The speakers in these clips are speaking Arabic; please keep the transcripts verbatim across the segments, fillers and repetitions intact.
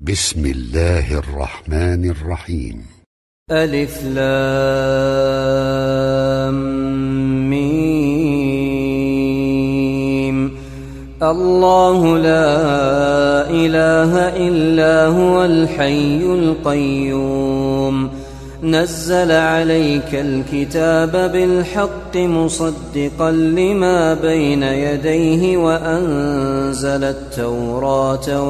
بسم الله الرحمن الرحيم. ألف لام ميم. الله لا إله إلا هو الحي القيوم نزل عليك الكتاب بالحق مصدقا لما بين يديه وأنزل التوراة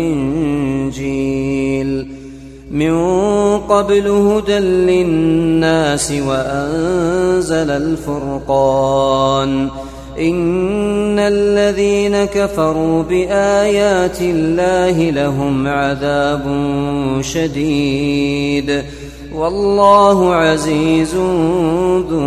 والإنجيل من قبل هدى للناس وأنزل الفرقان إن الذين كفروا بآيات الله لهم عذاب شديد والله عزيز ذو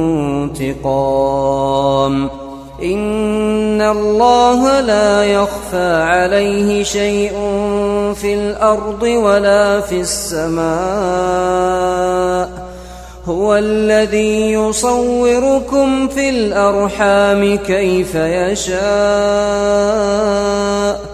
انتقام. إن الله لا يخفى عليه شيء في الأرض ولا في السماء هو الذي يصوركم في الأرحام كيف يشاء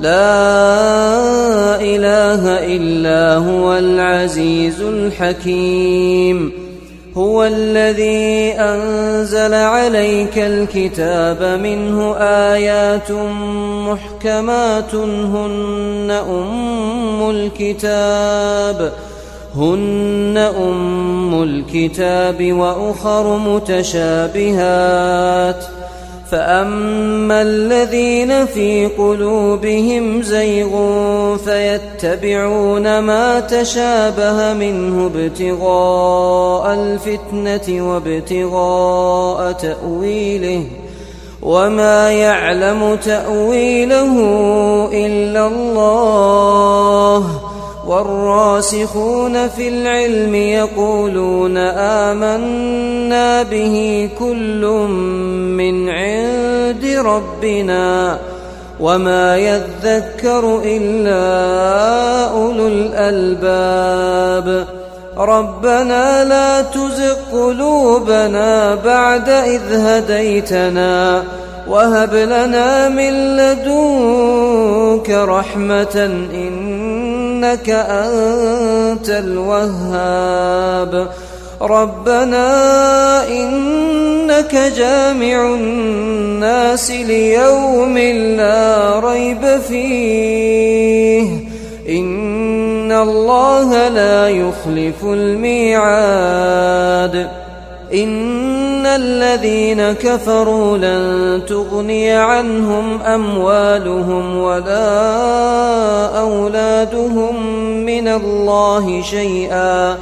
لا إله إلا هو العزيز الحكيم. هو الذي أنزل عليك الكتاب منه آيات محكمات هن أم الكتاب هن أم الكتاب وأخر متشابهات فأما الذين في قلوبهم زيغ فيتبعون ما تشابه منه ابتغاء الفتنة وابتغاء تأويله وما يعلم تأويله إلا الله والراسخون في العلم يقولون آمنا به كل من عند ربنا وما يذكر إلا أولو الألباب. ربنا لا تزغ قلوبنا بعد إذ هديتنا وهب لنا من لدنك رحمة إنك أنت الوهاب. ربنا إنك جامع الناس ليوم لا ريب فيه إن الله لا يخلف الميعاد. إن الذين كفروا لن تغني عنهم أموالهم ولا أولادهم من الله شيئا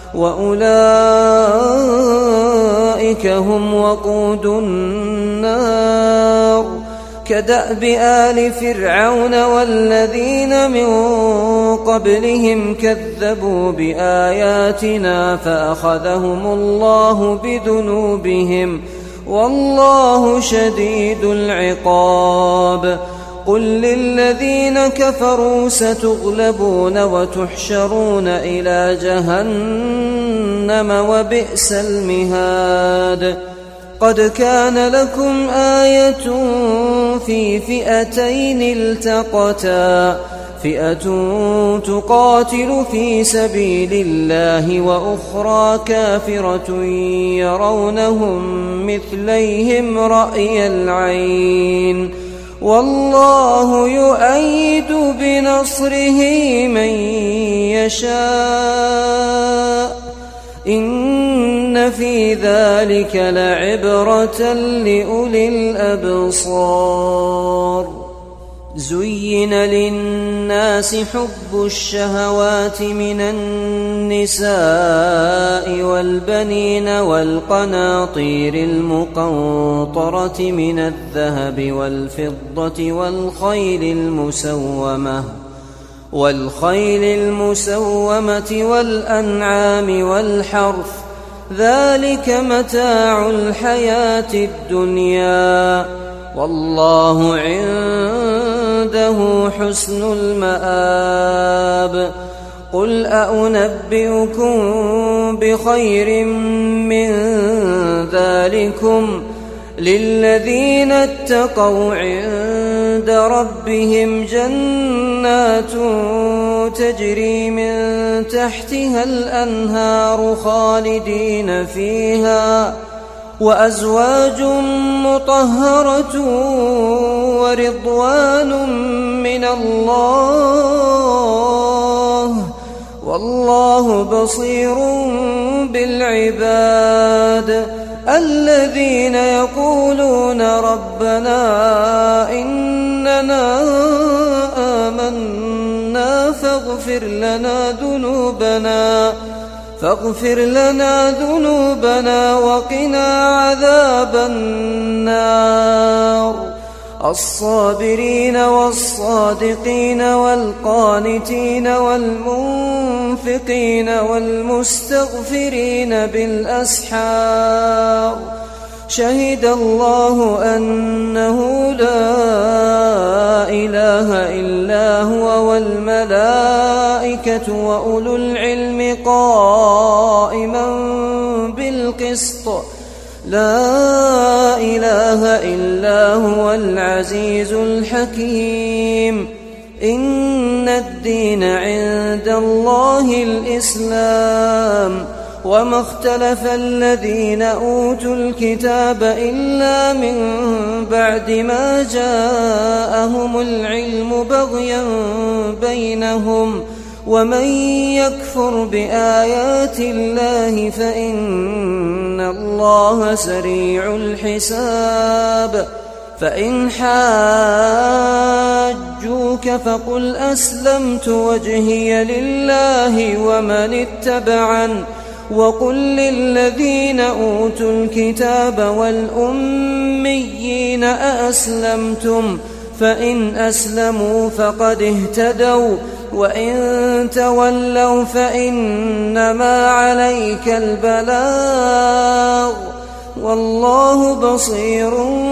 وأولئك هم وقود النار كدأب آل فرعون والذين من قبلهم كذبوا بآياتنا فأخذهم الله بذنوبهم والله شديد العقاب. قل للذين كفروا ستغلبون وتحشرون إلى جهنم وبئس المهاد. قد كان لكم آية في فئتين التقتا فئة تقاتل في سبيل الله وأخرى كافرة يرونهم مثليهم رأي العين والله يؤيد بنصره من يشاء إن في ذلك لعبرة لأولي الأبصار. زين للناس حب الشهوات من النساء والبنين والقناطير المقنطرة من الذهب والفضة والخيل المسومة والخيل المسومة والأنعام والحرث ذلك متاع الحياة الدنيا والله عنده حسن المآب. قل أنبئكم بخير من ذلكم للذين اتقوا عند ربهم جنات تجري من تحتها الأنهار خالدين فيها وأزواج مطهرة ورضوان من الله والله بصير بالعباد الذين يقولون ربنا إننا آمنا فاغفر لنا ذنوبنا فاغفر لنا ذنوبنا وقنا عذاب النار الصابرين والصادقين والقانتين والمنفقين والمستغفرين بالأسحار شهد الله أنه لا إله إلا هو والملائكة وأولو العلم قائما بالقسط لا إله إلا هو العزيز الحكيم إن الدين عند الله الإسلام وما اختلف الذين أوتوا الكتاب إلا من بعد ما جاءهم العلم بغيا بينهم ومن يكفر بآيات الله فإن الله سريع الحساب فإن حاجوك فقل أسلمت وجهي لله ومن اتبعن وقل للذين أوتوا الكتاب والأميين أأسلمتم فإن أسلموا فقد اهتدوا وإن تولوا فإنما عليك البلاغ والله بصير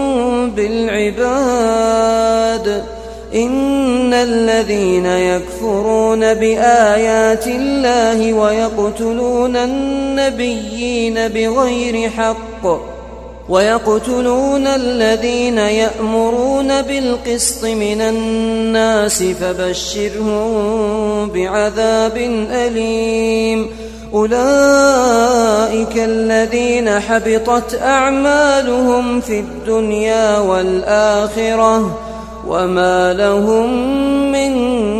بالعباد إن الذين يكفرون بآيات الله ويقتلون النبيين بغير حق ويقتلون الذين يأمرون بالقسط من الناس فبشرهم بعذاب أليم أولئك الذين حبطت أعمالهم في الدنيا والآخرة وما لهم من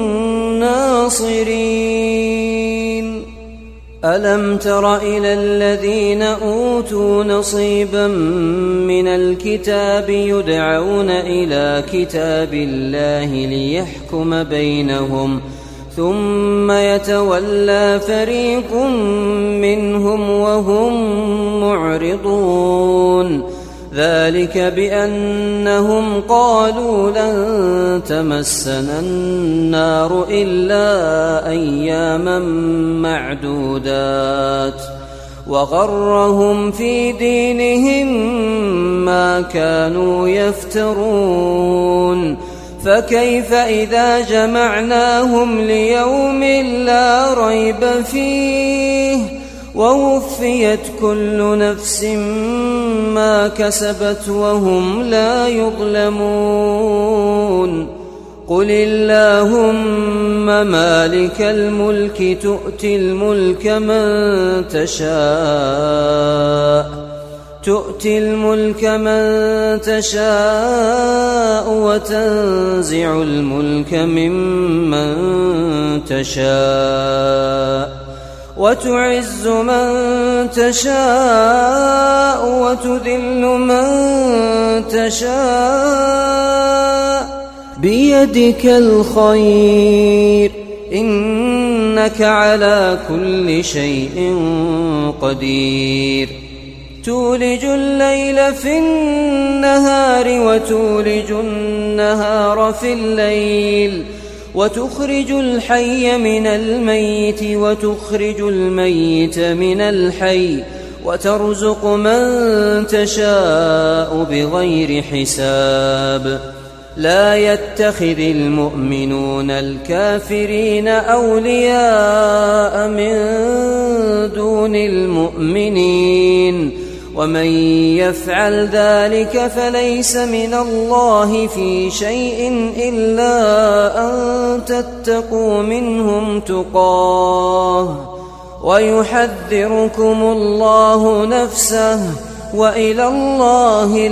ناصرين ألم تر إلى الذين أوتوا نصيبا من الكتاب يدعون إلى كتاب الله ليحكم بينهم ثم يتولى فريق منهم وهم معرضون ذلك بأنهم قالوا لن تمسنا النار إلا أياما معدودات وغرهم في دينهم ما كانوا يفترون فكيف إذا جمعناهم ليوم لا ريب فيه ووفيت كل نفس ما كسبت وهم لا يظلمون قل اللهم مالك الملك تؤتي الملك من تشاء تؤتي الملك من تشاء وتنزع الملك ممن تشاء وتعز من تشاء وتذل من تشاء بيدك الخير إنك على كل شيء قدير تولج الليل في النهار وتولج النهار في الليل وتخرج الحي من الميت وتخرج الميت من الحي وترزق من تشاء بغير حساب لا يتخذ المؤمنون الكافرين أولياء من دون المؤمنين ومن يفعل ذلك فليس من الله في شيء إلا أن تتقوا منهم تقاه ويحذركم الله نفسه وإلى الله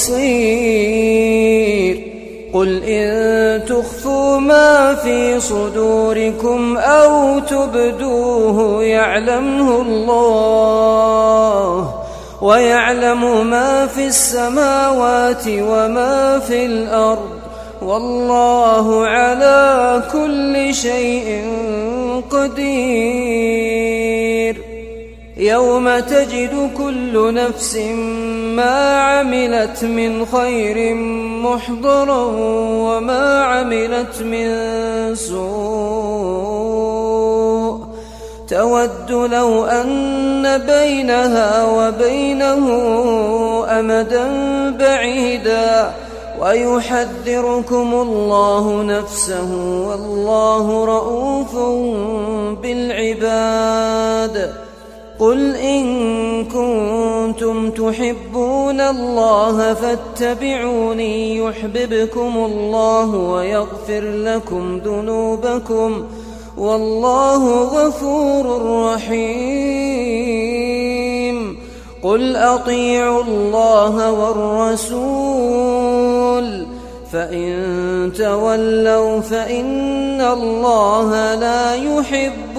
المصير. قل إن تخفوا ما في صدوركم أو تبدوه يعلمه الله ويعلم ما في السماوات وما في الأرض والله على كل شيء قدير. يوم تجد كل نفس ما عملت من خير محضرا وما عملت من سوء تود لو أن بينها وبينه أمدا بعيدا ويحذركم الله نفسه والله رءوف بالعباد. قل إن كنتم تحبون الله فاتبعوني يحببكم الله ويغفر لكم ذنوبكم والله غفور رحيم. قل أطيعوا الله والرسول فإن تولوا فإن الله لا يحب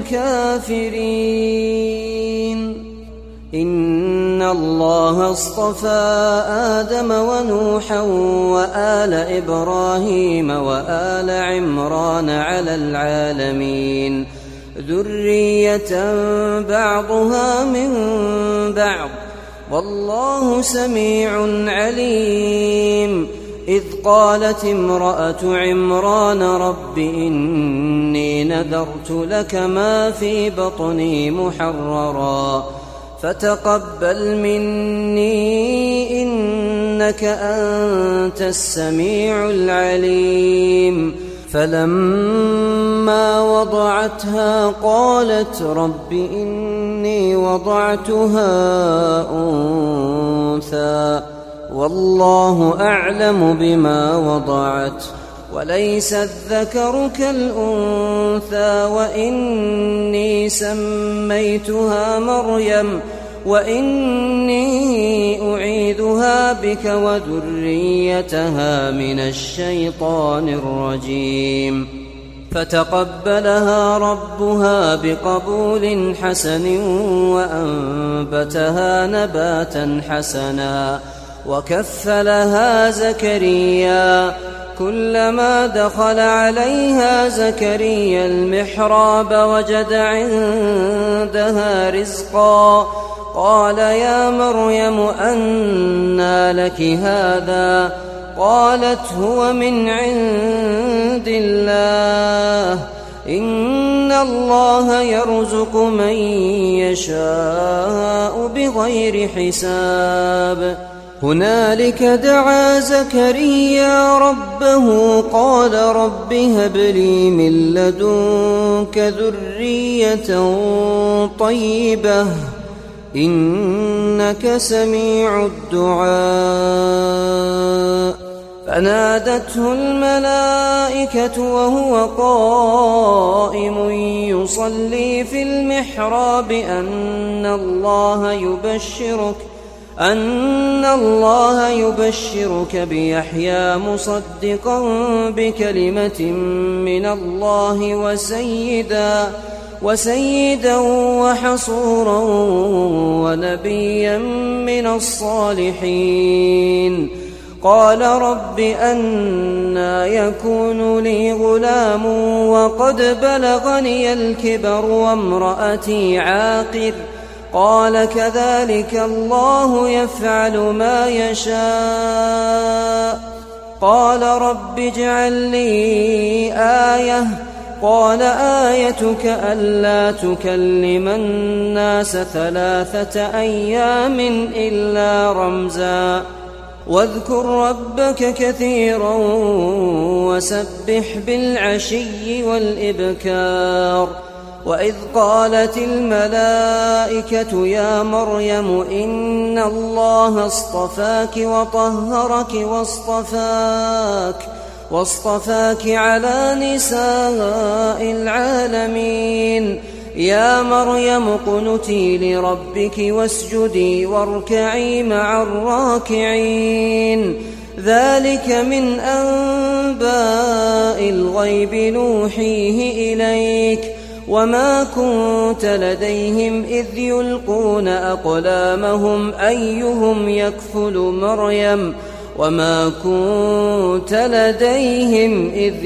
الكافرين. إن الله اصطفى آدم ونوحا وآل إبراهيم وآل عمران على العالمين ذرية بعضها من بعض والله سميع عليم. إذ قالت امرأة عمران رب إني نذرت لك ما في بطني محررا فتقبل مني إنك أنت السميع العليم. فلما وضعتها قالت رب إني وضعتها أنثى والله أعلم بما وضعت وليس الذكر كالأنثى وإني سميتها مريم وإني أعيذها بك وذريتها من الشيطان الرجيم. فتقبلها ربها بقبول حسن وأنبتها نباتا حسنا وكفلها زكريا. كلما دخل عليها زكريا المحراب وجد عندها رزقا قال يا مريم أنى لك هذا؟ قالت هو من عند الله إن الله يرزق من يشاء بغير حساب. هنالك دعا زكريا ربه قال رب هب لي من لدنك ذرية طيبة إنك سميع الدعاء. فنادته الملائكة وهو قائم يصلي في المحراب أن الله يبشرك أن الله يبشرك بيحيى مصدقا بكلمة من الله وسيدا وسيدا وحصورا ونبيا من الصالحين. قال رب أنى يكون لي غلام وقد بلغني الكبر وامرأتي عاقر؟ قال كذلك الله يفعل ما يشاء. قال رب اجعل لي آية. قال آيتك ألا تكلم الناس ثلاثة أيام إلا رمزا واذكر ربك كثيرا وسبح بالعشي والإبكار وإذ قالت الملائكة يا مريم إن الله اصطفاك وطهرك واصطفاك واصطفاك على نساء العالمين يا مريم اقنتي لربك واسجدي واركعي مع الراكعين ذلك من أنباء الغيب نوحيه إليك وما كنت لديهم إذ يلقون أقلامهم أيهم يكفل مريم وما كنت لديهم إذ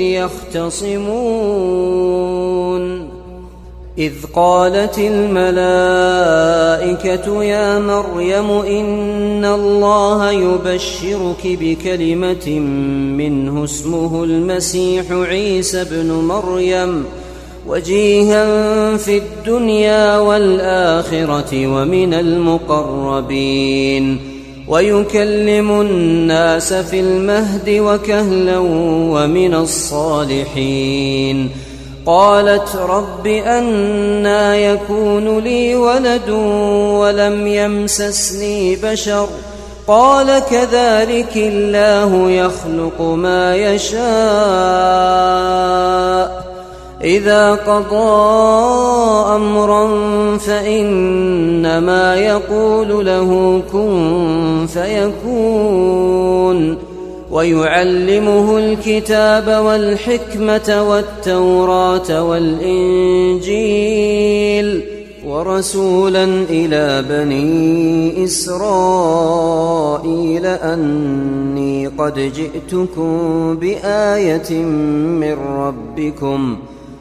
يختصمون إذ قالت الملائكة يا مريم إن الله يبشرك بكلمة منه اسمه المسيح عيسى بن مريم وجيها في الدنيا والآخرة ومن المقربين ويكلم الناس في المهد وكهلا ومن الصالحين قالت رب أنى يكون لي ولد ولم يمسسني بشر قال كذلك الله يخلق ما يشاء إذا قضى أمرا فإنما يقول له كن فيكون ويعلمه الكتاب والحكمة والتوراة والإنجيل ورسولا إلى بني إسرائيل أني قد جئتكم بآية من ربكم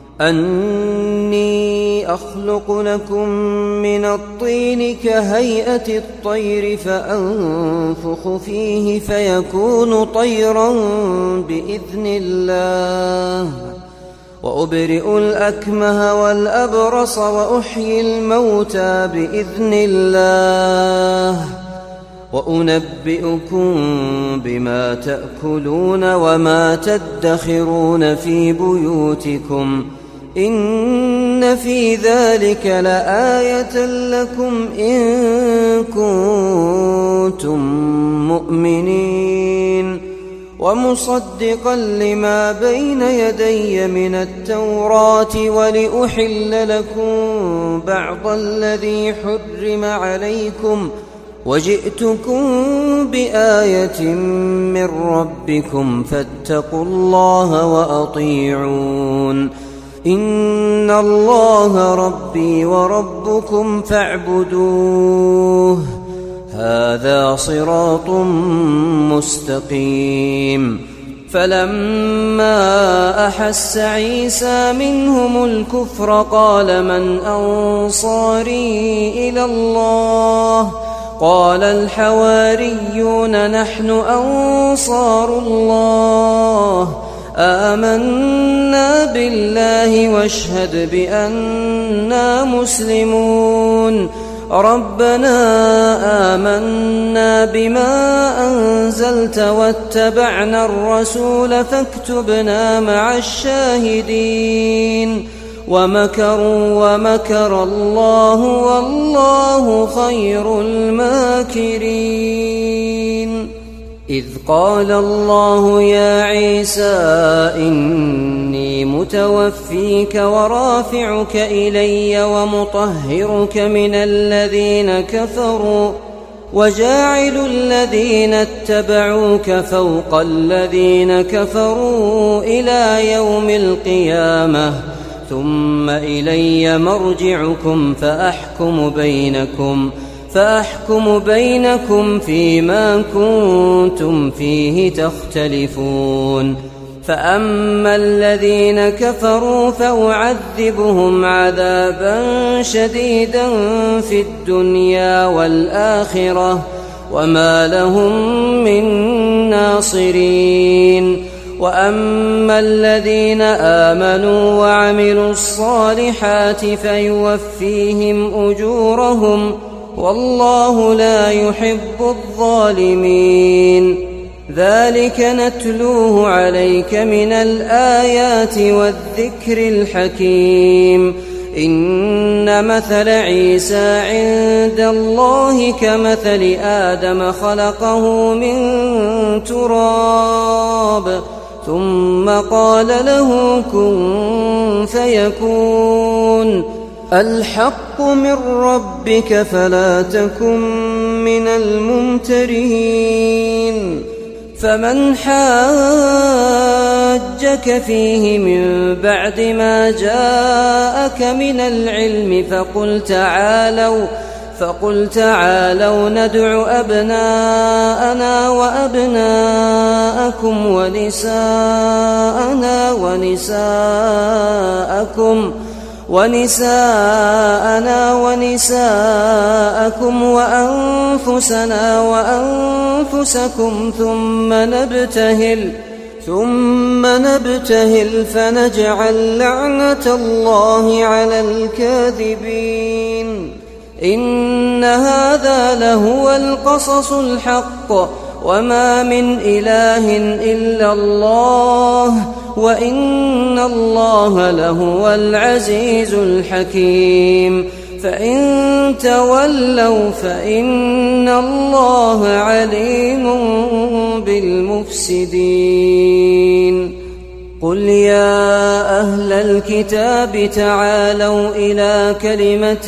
أني أخلق لكم من الطين كهيئة الطير فأنفخ فيه فيكون طيرا بإذن الله وأبرئ الأكمه والأبرص وأحيي الموتى بإذن الله وأنبئكم بما تأكلون وما تدخرون في بيوتكم إن في ذلك لآية لكم إن كنتم مؤمنين ومصدقا لما بين يدي من التوراة ولأحل لكم بعض الذي حرم عليكم وجئتكم بآية من ربكم فاتقوا الله وأطيعون إن الله ربي وربكم فاعبدوه هذا صراط مستقيم فلما أحس عيسى منهم الكفر قال من أنصاري إلى الله قال الحواريون نحن أنصار الله آمنا بالله واشهد بأننا مسلمون ربنا آمنا بما أنزلت واتبعنا الرسول فاكتبنا مع الشاهدين ومكروا ومكر الله والله خير الماكرين إذ قال الله يا عيسى إني متوفيك ورافعك إلي ومطهرك من الذين كفروا وجاعل الذين اتبعوك فوق الذين كفروا إلى يوم القيامة ثم إلي مرجعكم فأحكم بينكم فأحكم بينكم فيما كنتم فيه تختلفون فأما الذين كفروا فأعذبهم عذابا شديدا في الدنيا والآخرة وما لهم من ناصرين وأما الذين آمنوا وعملوا الصالحات فيوفيهم أجورهم والله لا يحب الظالمين ذلك نتلوه عليك من الآيات والذكر الحكيم إن مثل عيسى عند الله كمثل آدم خلقه من تراب ثم قال له كن فيكون الحق من ربك فلا تكن من الممترين. فمن حاجك فيه من بعد ما جاءك من العلم فقل تعالوا فقل تعالوا ندع أبناءنا وأبناءكم ونساءنا ونساءكم ونساءنا ونساءكم وأنفسنا وأنفسكم ثم نبتهل ثم نبتهل فنجعل لعنة الله على الكاذبين. إن هذا لهو القصص الحق وما من إله إلا الله وإن الله لهو العزيز الحكيم. فإن تولوا فإن الله عليم بالمفسدين. قل يا أهل الكتاب تعالوا إلى كلمة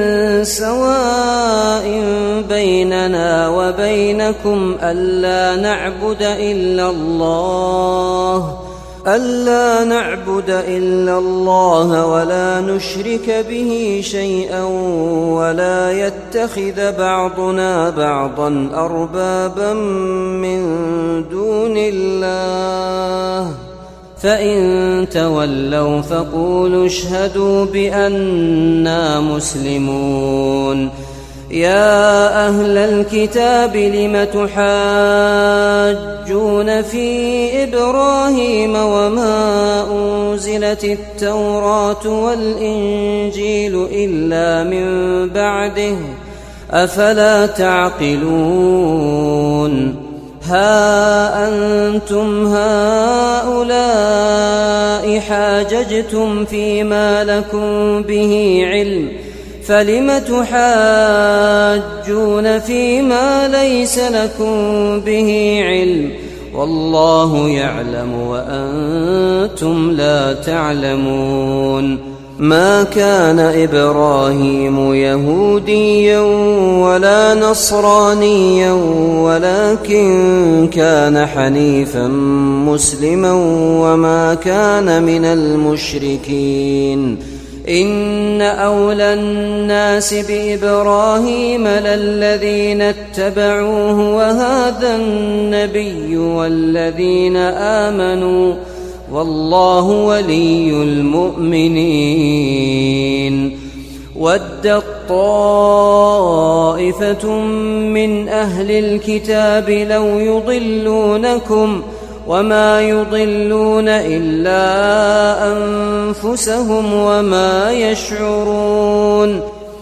سواء بيننا وبينكم ألا نعبد إلا الله ألا نعبد إلا الله ولا نشرك به شيئا ولا يتخذ بعضنا بعضا أربابا من دون الله. فإن تولوا فقولوا اشهدوا بأننا مسلمون. يا أهل الكتاب لم تحاجون في إبراهيم وما أنزلت التوراة والإنجيل إلا من بعده أفلا تعقلون. ها أنتم هؤلاء حاججتم فيما لكم به علم فلم تحاجون فيما ليس لكم به علم والله يعلم وأنتم لا تعلمون. ما كان إبراهيم يهوديا ولا نصرانيا ولكن كان حنيفا مسلما وما كان من المشركين. إن أولى الناس بإبراهيم للذين اتبعوه وهذا النبي والذين آمنوا والله ولي المؤمنين. ودت طائفة من أهل الكتاب لو يضلونكم وما يضلون إلا أنفسهم وما يشعرون.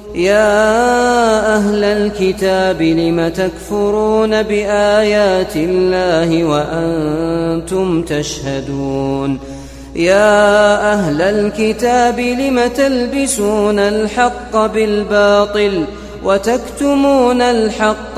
يا أهل الكتاب لم تكفرون بآيات الله وأنتم تشهدون. يا أهل الكتاب لم تلبسون الحق بالباطل وتكتمون الحق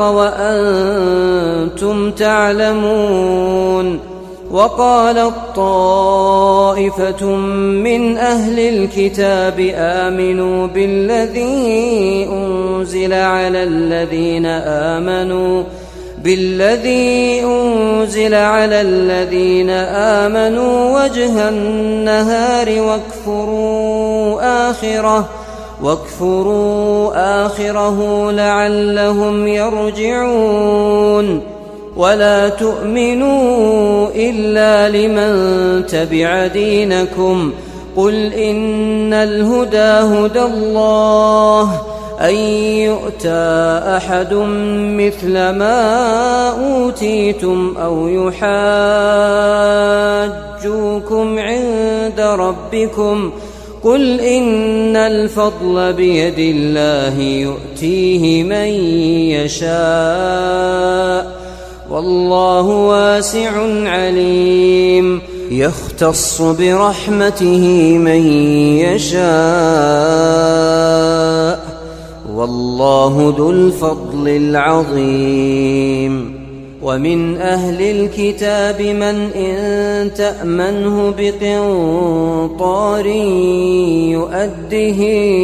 وأنتم تعلمون. وقالت طائفة من أهل الكتاب آمنوا بالذي أنزل على الذين آمنوا بالذي أنزل على الذين آمنوا وجه النهار واكفروا آخره واكفروا آخره لعلهم يرجعون. ولا تؤمنوا إلا لمن تبع دينكم قل إن الهدى هدى الله أن يؤتى أحد مثل ما أوتيتم أو يحاجوكم عند ربكم قل إن الفضل بيد الله يؤتيه من يشاء والله واسع عليم. يختص برحمته من يشاء والله ذو الفضل العظيم. ومن أهل الكتاب من إن تأمنه بقنطار يؤده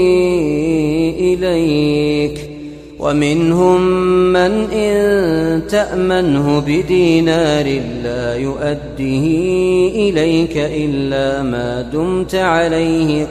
إليك ومنهم من إن تأمنه بدينار لا يؤده إليك إلا ما دمت عليه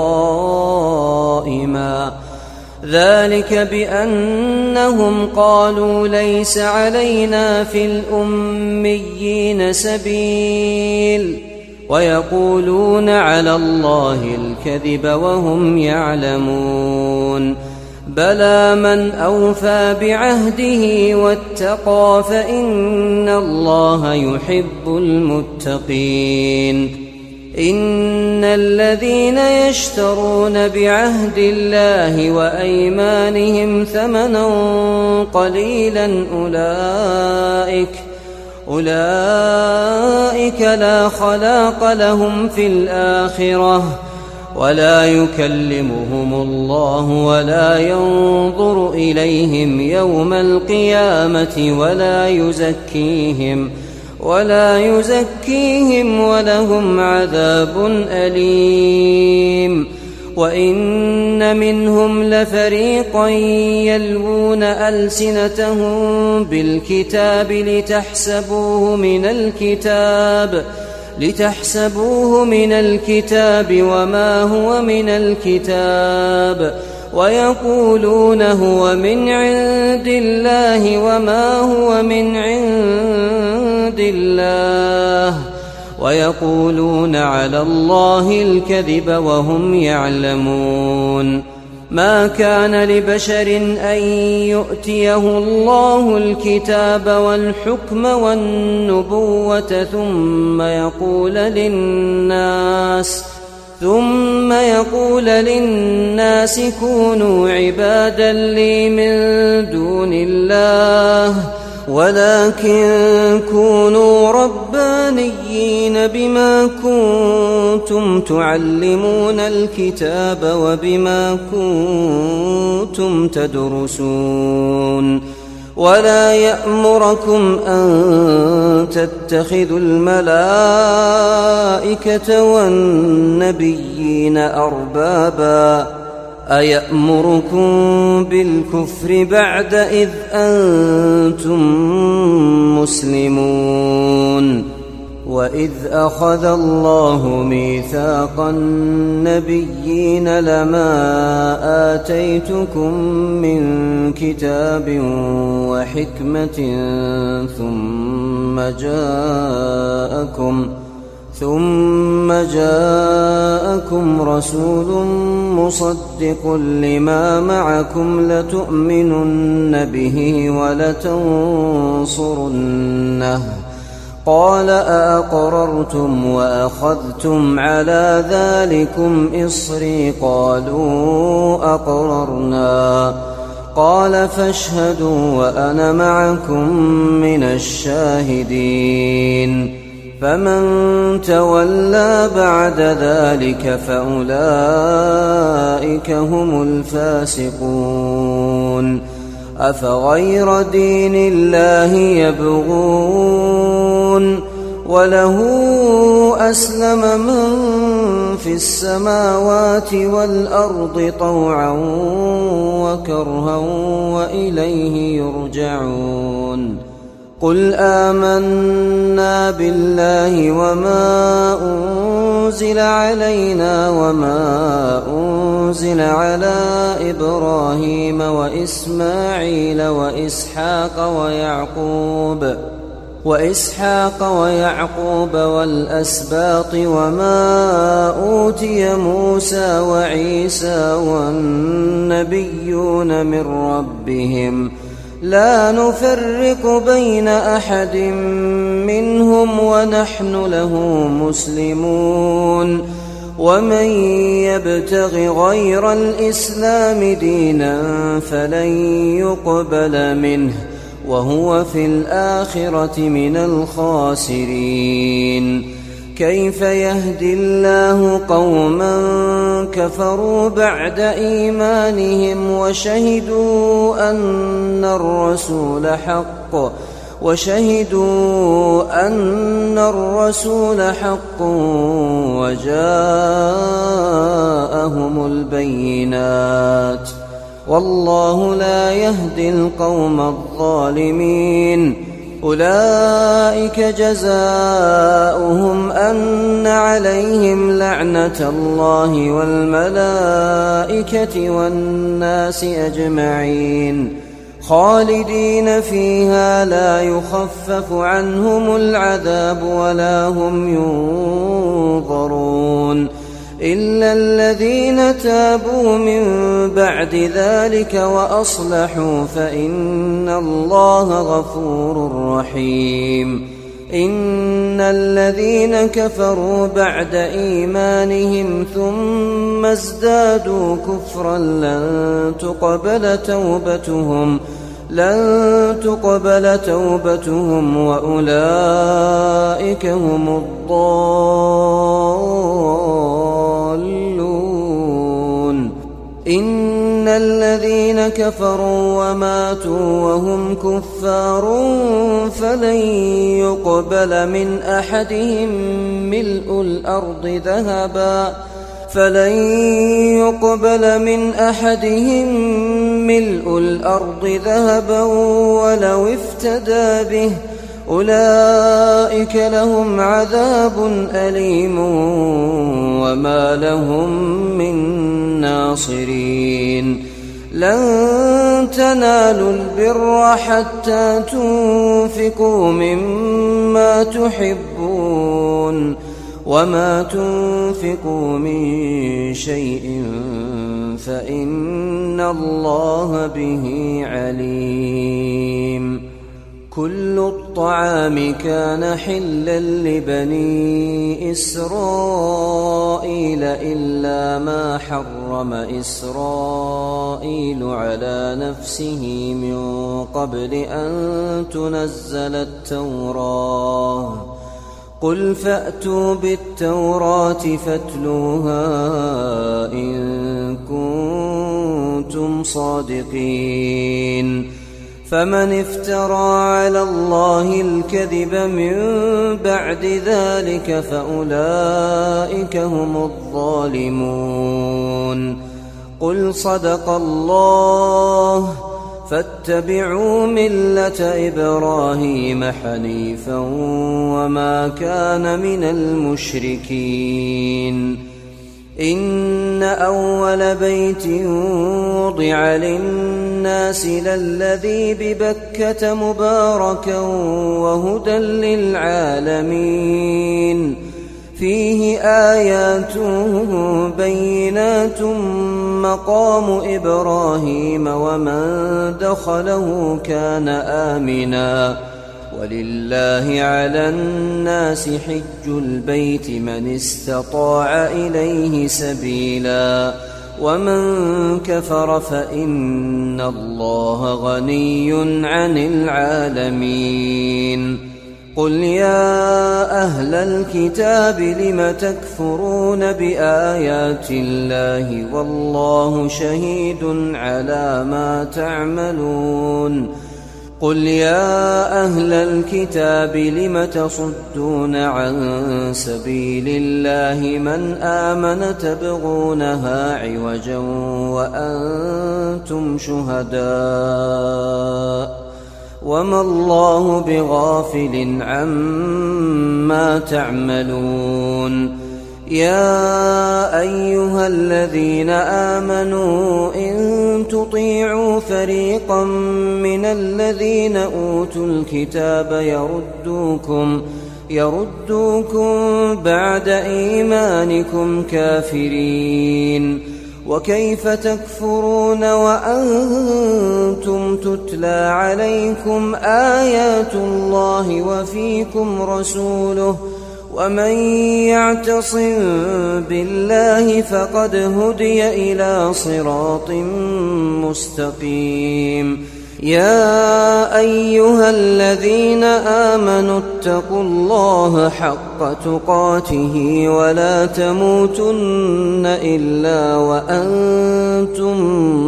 قائما ذلك بأنهم قالوا ليس علينا في الأميين سبيل ويقولون على الله الكذب وهم يعلمون. بلى من أوفى بعهده واتقى فإن الله يحب المتقين. إن الذين يشترون بعهد الله وأيمانهم ثمنا قليلا أولئك أولئك لا خلاق لهم في الآخرة ولا يكلمهم الله ولا ينظر إليهم يوم القيامة ولا يزكيهم ولا يزكيهم ولهم عذاب أليم. وإن منهم لفريقا يلوون ألسنتهم بالكتاب لتحسبوه من الكتاب لتحسبوه من الكتاب وما هو من الكتاب ويقولون هو من عند الله وما هو من عند الله ويقولون على الله الكذب وهم يعلمون. ما كان لبشر أن يؤتيه الله الكتاب والحكم والنبوة ثم يقول للناس ثم يقول للناس كونوا عبادا لي من دون الله ولكن كونوا ربانيين بما كنتم تعلمون الكتاب وبما كنتم تدرسون. ولا يأمركم أن تتخذوا الملائكة والنبيين أربابا أيأمركم بالكفر بعد إذ أنتم مسلمون. وإذ أخذ الله ميثاق النبيين لما آتيتكم من كتاب وحكمة ثم جاءكم ثم جاءكم رسول مصدق لما معكم لتؤمنن به ولتنصرنه قال أأقررتم وأخذتم على ذلكم إصري قالوا أقررنا قال فاشهدوا وأنا معكم من الشاهدين. فمن تولى بعد ذلك فأولئك هم الفاسقون. أفغير دين الله يبغون وله أسلم من في السماوات والأرض طوعا وكرها وإليه يرجعون. قل آمنا بالله وما أنزل علينا وما أنزل على إبراهيم وإسماعيل وإسحاق ويعقوب وإسحاق ويعقوب والأسباط وما أوتي موسى وعيسى والنبيون من ربهم لا نفرق بين أحد منهم ونحن له مسلمون. ومن يبتغ غير الإسلام دينا فلن يقبل منه وهو في الآخرة من الخاسرين. كيف يهدي الله قوما كفروا بعد إيمانهم وشهدوا أن الرسول حق وشهدوا أن الرسول حق وجاءهم البينات والله لا يهدي القوم الظالمين. أولئك جزاؤهم أن عليهم لعنة الله والملائكة والناس أجمعين خالدين فيها لا يخفف عنهم العذاب ولا هم ينظرون إلا الذين تابوا من بعد ذلك وأصلحوا فإن الله غفور رحيم. إن الذين كفروا بعد إيمانهم ثم ازدادوا كفرا لن تقبل توبتهم لن تقبل توبتهم وأولئك هم الضالون. إن الذين كفروا وماتوا وهم كفار فلن يقبل من أحدهم ملء الأرض ذهبا فلن يقبل من أحدهم ملء الأرض ذهبا ولو افتدى به أولئك لهم عذاب أليم وما لهم من ناصرين. لن تنالوا البر حتى تنفقوا مما تحبون وما تنفقوا من شيء فإن الله به عليم. كل الطعام كان حلا لبني إسرائيل إلا ما حرم إسرائيل على نفسه من قبل أن تنزل التوراة قل فأتوا بالتوراة فاتلوها إن كنتم صادقين. فمن افترى على الله الكذب من بعد ذلك فأولئك هم الظالمون. قل صدق الله فاتبعوا ملة إبراهيم حنيفا وما كان من المشركين. إن أول بيت وضع للناس للذي ببكة مباركا وهدى للعالمين فيه آيات بينات مقام إبراهيم ومن دخله كان آمنا ولله على الناس حج البيت من استطاع إليه سبيلا ومن كفر فإن الله غني عن العالمين. قل يا أهل الكتاب لم تكفرون بآيات الله والله شهيد على ما تعملون. قل يا أهل الكتاب لم تصدون عن سبيل الله من آمن تبغونها عوجا وأنتم شهداء وما الله بغافل عما تعملون. يا أيها الذين آمنوا إن تطيعوا فريقا من الذين أوتوا الكتاب يردوكم يردوكم بعد إيمانكم كافرين وكيف تكفرون وأنتم تتلى عليكم آيات الله وفيكم رسوله ومن يعتصم بالله فقد هدي إلى صراط مستقيم. يا أيها الذين آمنوا اتقوا الله حق تقاته ولا تموتن إلا وأنتم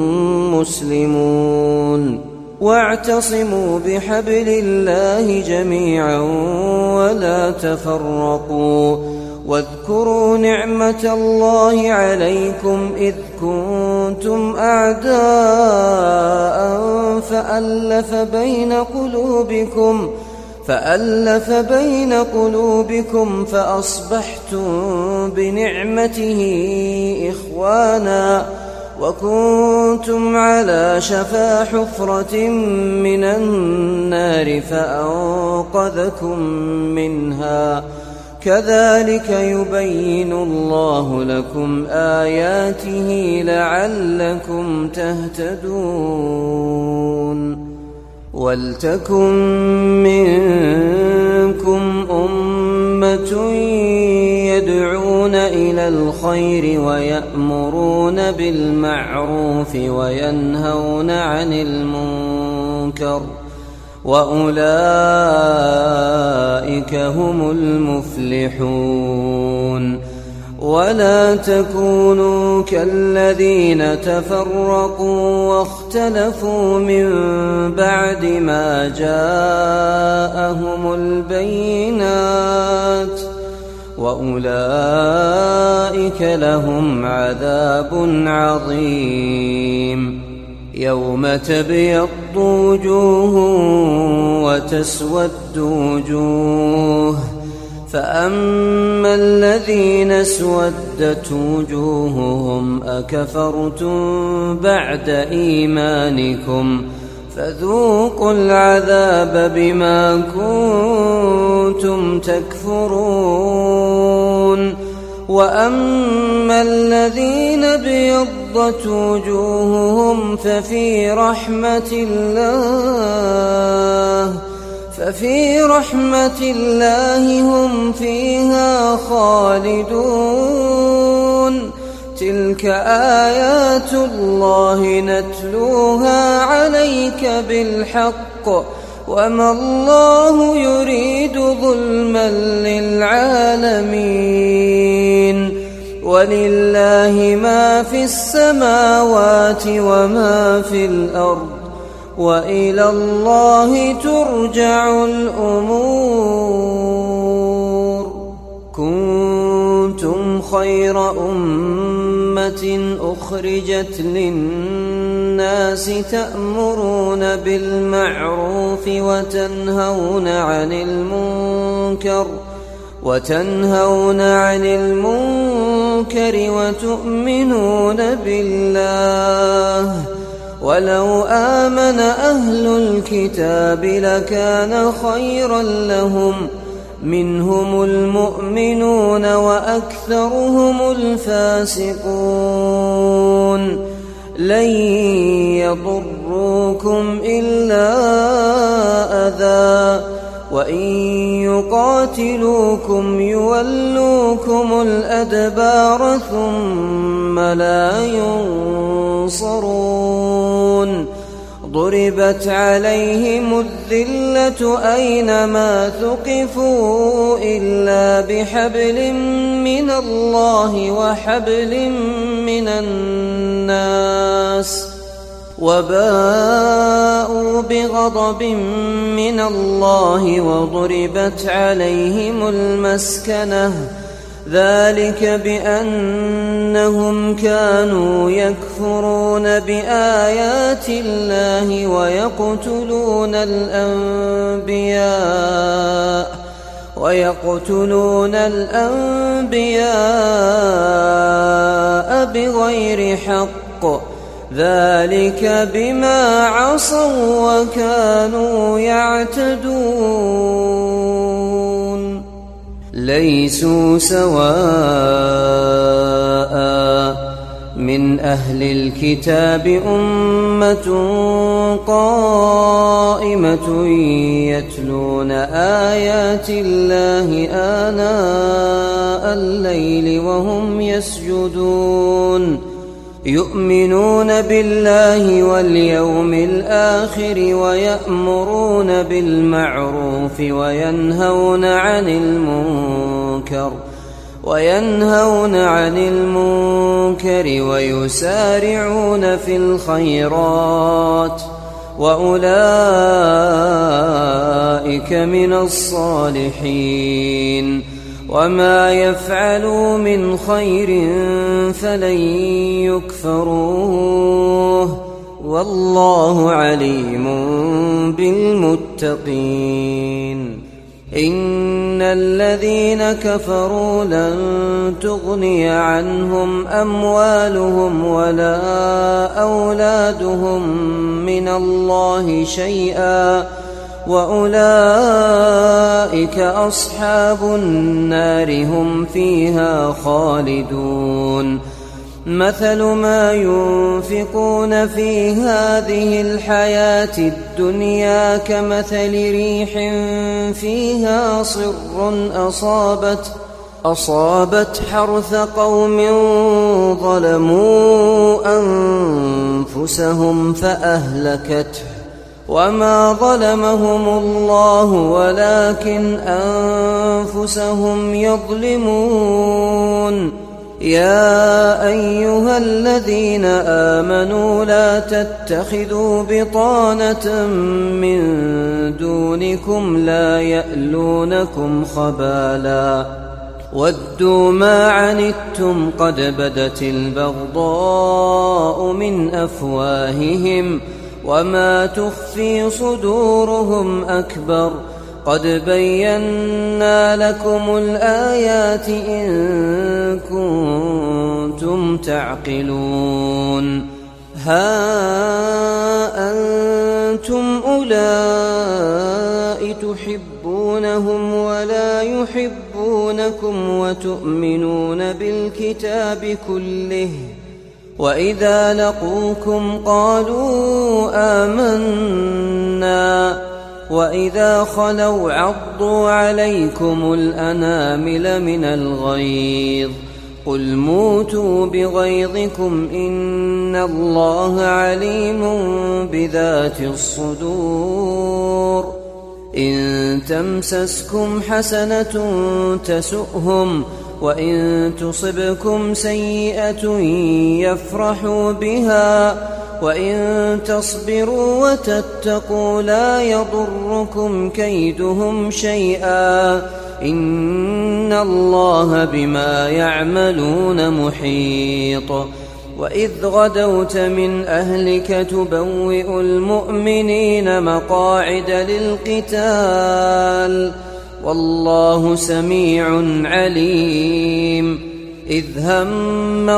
مسلمون واعتصموا بحبل الله جميعا ولا تفرقوا واذكروا نعمة الله عليكم إذ كنتم أعداء فألف بين قلوبكم فألف بين قلوبكم فأصبحتم بنعمته إخوانا وكنتم على شفا حفرة من النار فأنقذكم منها كذلك يبين الله لكم آياته لعلكم تهتدون ولتكن منكم أمة يدعون إلى الخير ويأمرون بالمعروف وينهون عن المنكر وأولئك هم المفلحون ولا تكونوا كالذين تفرقوا واختلفوا من بعد ما جاءهم البينات وأولئك لهم عذاب عظيم يوم تبيض وجوه وتسود وجوه فأما الذين اسودت وجوههم أكفرتم بعد إيمانكم فذوقوا العذاب بما كنتم تكفرون وأما الذين ابيضت وجوههم ففي رحمة الله ففي رحمة الله هم فيها خالدون تلك آيات الله نتلوها عليك بالحق وما الله يريد ظلما للعالمين ولله ما في السماوات وما في الأرض وإلى الله ترجع الأمور كنتم خير أمة أخرجت للناس تأمرون بالمعروف وتنهون عن المنكر وتنهون عن المنكر وتؤمنون بالله ولو آمن أهل الكتاب لكان خيرا لهم منهم المؤمنون وأكثرهم الفاسقون لن يضروكم إلا أذى وإن يقاتلوكم يولوكم الأدبار ثم لا ينصرون ضربت عليهم الذلة أينما ثقفوا إلا بحبل من الله وحبل من الناس وباءوا بغضب من الله وضربت عليهم المسكنة ذلك بأنهم كانوا يكفرون بآيات الله ويقتلون الأنبياء ويقتلون الأنبياء بغير حق ذلك بما عصوا وكانوا يعتدون ليسوا سواء من أهل الكتاب أمة قائمة يتلون آيات الله آناء الليل وهم يسجدون يؤمنون بالله واليوم الآخر ويأمرون بالمعروف وينهون عن المنكر وينهون عن المنكر ويسارعون في الخيرات وأولئك من الصالحين وما يفعلوا من خير فلن يكفروه والله عليم بالمتقين. إن الذين كفروا لن تغني عنهم أموالهم ولا أولادهم من الله شيئا وأولئك أصحاب النار هم فيها خالدون. مثل ما ينفقون في هذه الحياة الدنيا كمثل ريح فيها صر أصابت أصابت حرث قوم ظلموا أنفسهم فأهلكته وما ظلمهم الله ولكن أنفسهم يظلمون. يا أيها الذين آمنوا لا تتخذوا بطانة من دونكم لا يألونكم خبالا ودوا ما عنتم قد بدت البغضاء من أفواههم وما تخفي صدورهم أكبر قد بينا لكم الآيات إن كنتم تعقلون. ها أنتم أولئك تحبونهم ولا يحبونكم وتؤمنون بالكتاب كله وإذا لقوكم قالوا آمنا وإذا خلوا عضوا عليكم الأنامل من الغيظ قل موتوا بغيظكم إن الله عليم بذات الصدور. إن تمسسكم حسنة تسؤهم وإن تصبكم سيئة يفرحوا بها وإن تصبروا وتتقوا لا يضركم كيدهم شيئا إن الله بما يعملون محيط. وإذ غدوت من أهلك تبوئ المؤمنين مقاعد للقتال والله سميع عليم. إذ هم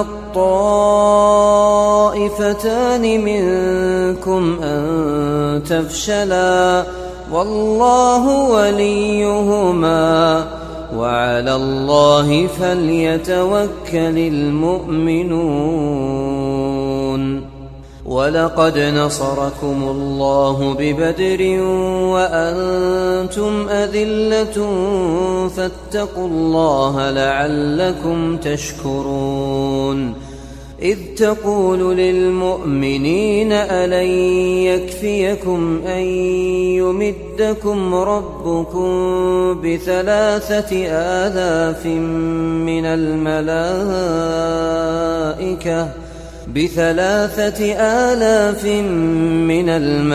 الطائفتان منكم أن تفشلا والله وليهما وعلى الله فليتوكل المؤمنون. ولقد نصركم الله ببدر وأنتم أذلة فاتقوا الله لعلكم تشكرون. إذ تقول للمؤمنين ألن يكفيكم أن يمدكم ربكم بثلاثة آلاف من الملائكة بثلاثة آلاف من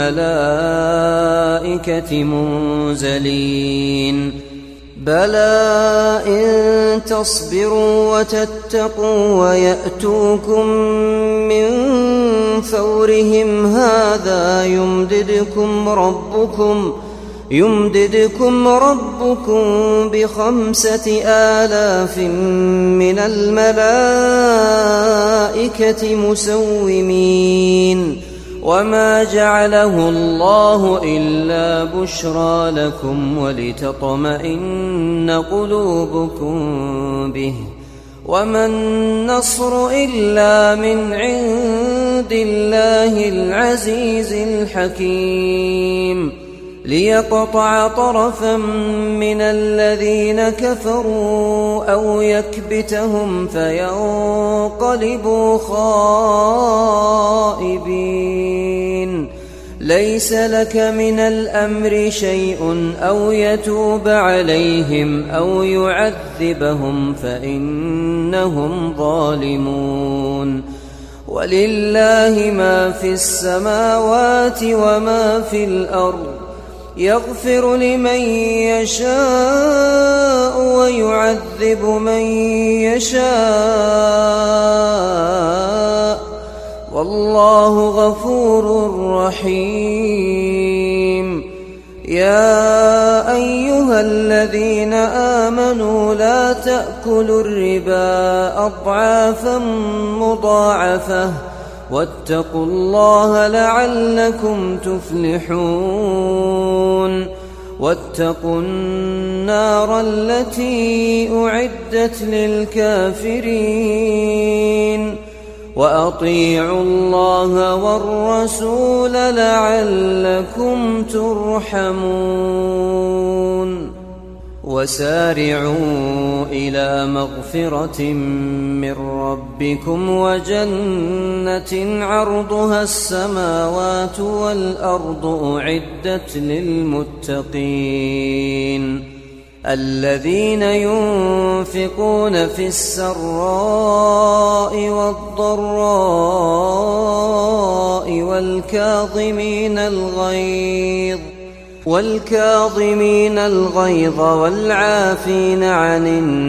الملائكة منزلين بلى إن تصبروا وتتقوا ويأتوكم من فورهم هذا يمددكم ربكم يمددكم ربكم بخمسة آلاف من الملائكة مسومين وما جعله الله إلا بشرى لكم ولتطمئن قلوبكم به وما النصر إلا من عند الله العزيز الحكيم. ليقطع طرفا من الذين كفروا أو يكبتهم فينقلبوا خائبين. ليس لك من الأمر شيء أو يتوب عليهم أو يعذبهم فإنهم ظالمون. ولله ما في السماوات وما في الأرض، يغفر لمن يشاء ويعذب من يشاء، والله غفور رحيم. يا أيها الذين آمنوا لا تأكلوا الربا أضعافا مضاعفة واتقوا الله لعلكم تفلحون. واتقوا النار التي أعدت للكافرين. وأطيعوا الله والرسول لعلكم ترحمون. وسارعوا إلى مغفرة من ربكم وجنة عرضها السماوات والأرض أعدت للمتقين الذين ينفقون في السراء والضراء والكاظمين الغيظ والكاظمين الغيظ والعافين عن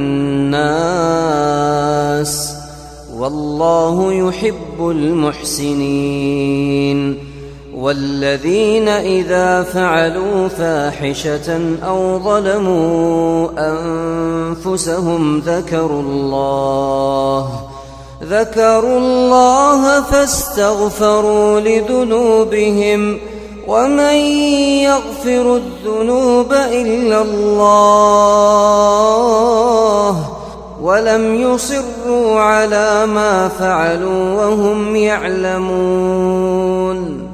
الناس، والله يحب المحسنين. والذين إذا فعلوا فاحشة أو ظلموا أنفسهم ذكروا الله ذكروا الله فاستغفروا لذنوبهم، ومن يغفر الذنوب إلا الله، ولم يصروا على ما فعلوا وهم يعلمون.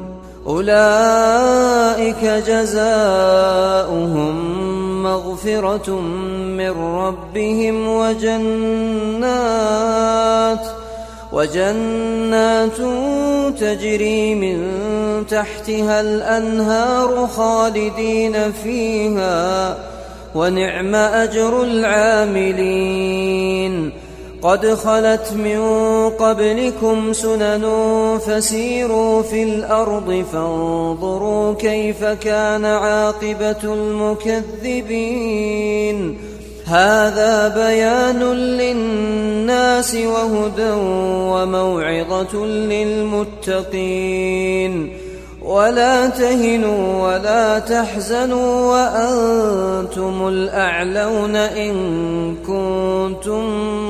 أولئك جزاؤهم مغفرة من ربهم وجنات وجنات تجري من تحتها الأنهار خالدين فيها، ونعم أجر العاملين. قد خلت من قبلكم سنن فسيروا في الأرض فانظروا كيف كان عاقبة المكذبين. هذا بيان للناس وهدى وموعظة للمتقين. ولا تهنوا ولا تحزنوا وأنتم الأعلون إن كنتم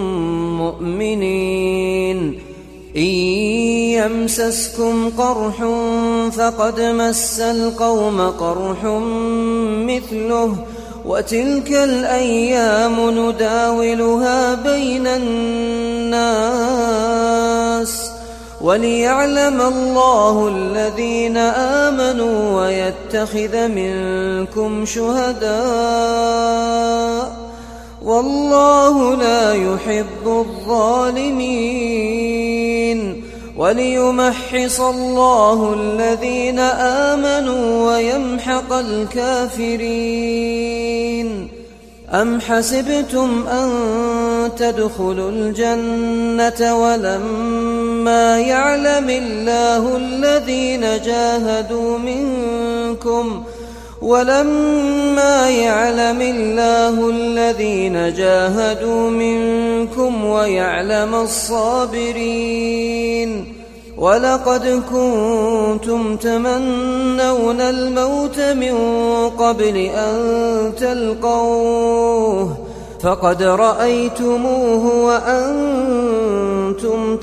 مؤمنين. إن يمسسكم قرح فقد مس القوم قرح مثله، وتلك الأيام نداولها بين الناس، وليعلم الله الذين آمنوا ويتخذ منكم شهداء، والله لا يحب الظالمين. وليمحص الله الذين آمنوا ويمحق الكافرين. أم حسبتم أن تدخلوا الجنة ولما يعلم الله الذين جاهدوا منكم ولما يعلم الله الذين جاهدوا منكم ويعلم الصابرين. ولقد كنتم تمنون الموت من قبل أن تلقوه فقد رأيتموه وأنتم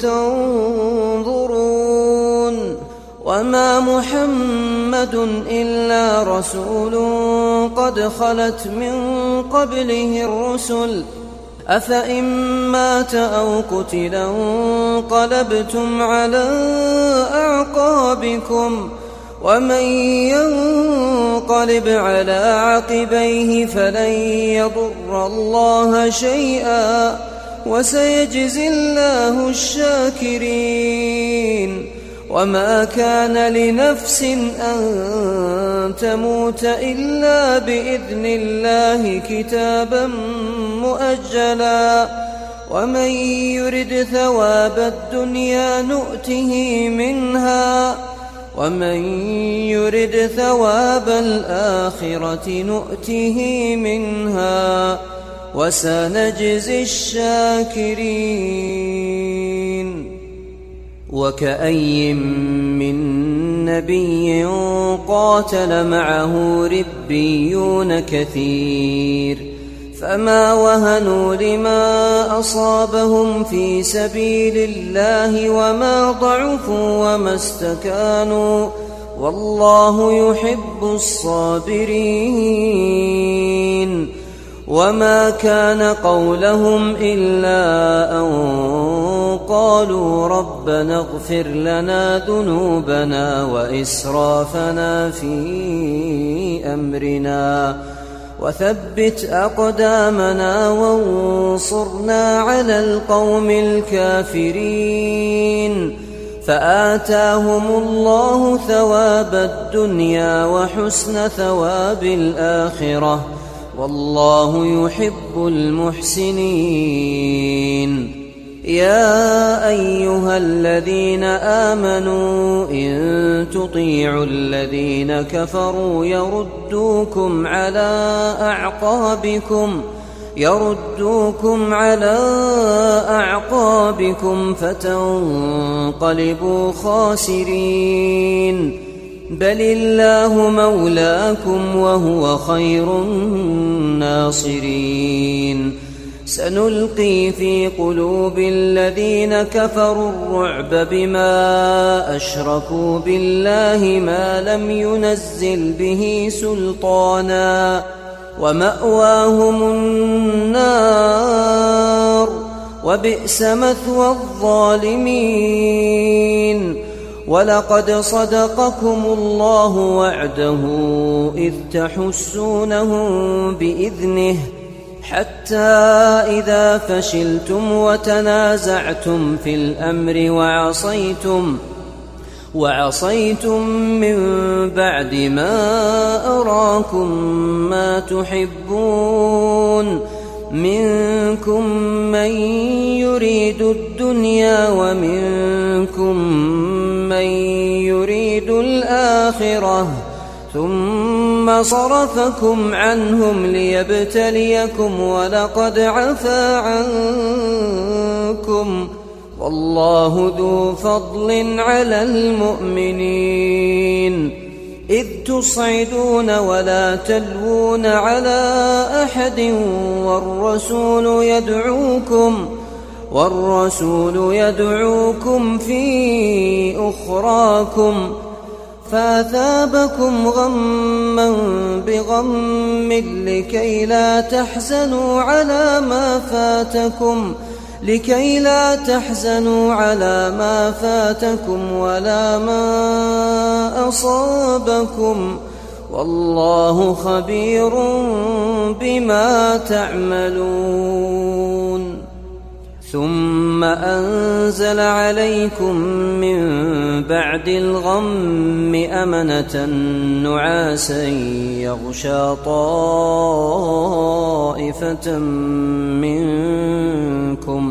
تنظرون. وما محمد إلا رسول قد خلت من قبله الرسل، أفإن مات أو قتلا انقلبتم على أعقابكم، ومن ينقلب على عقبيه فلن يضر الله شيئا وسيجزي الله الشاكرين. وما كان لنفس أن تموت إلا بإذن الله كتابا مؤجلا ومن يرد ثواب الدنيا نؤته منها ومن يرد ثواب الآخرة نؤته منها وسنجزي الشاكرين. وكأي من نبي قاتل معه ربيون كثير فما وهنوا لما أصابهم في سبيل الله وما ضعفوا وما استكانوا والله يحب الصابرين. وما كان قولهم إلا أن قالوا ربنا اغفر لنا ذنوبنا وإسرافنا في أمرنا وثبت أقدامنا وانصرنا على القوم الكافرين. فآتاهم الله ثواب الدنيا وحسن ثواب الآخرة والله يحب المحسنين. يا أيها الذين آمنوا إن تطيعوا الذين كفروا يردوكم على أعقابكم يردوكم على أعقابكم فتنقلبوا خاسرين. بل الله مولاكم وهو خير الناصرين. سنلقي في قلوب الذين كفروا الرعب بما أشركوا بالله ما لم ينزل به سلطانا ومأواهم النار وبئس مثوى الظالمين. ولقد صدقكم الله وعده إذ تحسونهم بإذنه حتى إذا فشلتم وتنازعتم في الأمر وعصيتم وعصيتم من بعد ما أراكم ما تحبون منكم من يريد الدنيا ومنكم من يريد الآخرة ثم صرفكم عنهم ليبتليكم ولقد عفا عنكم والله ذو فضل على المؤمنين. إذ تصعدون ولا تلوون على أحد والرسول يدعوكم والرسول يدعوكم في أخراكم فأثابكم غما بغم لكي لا تحزنوا على ما فاتكم لكي لا تحزنوا على ما فاتكم ولا ما أصابكم والله خبير بما تعملون. ثم أنزل عليكم من بعد الغم أمنة نعاسا يغشى طائفة منكم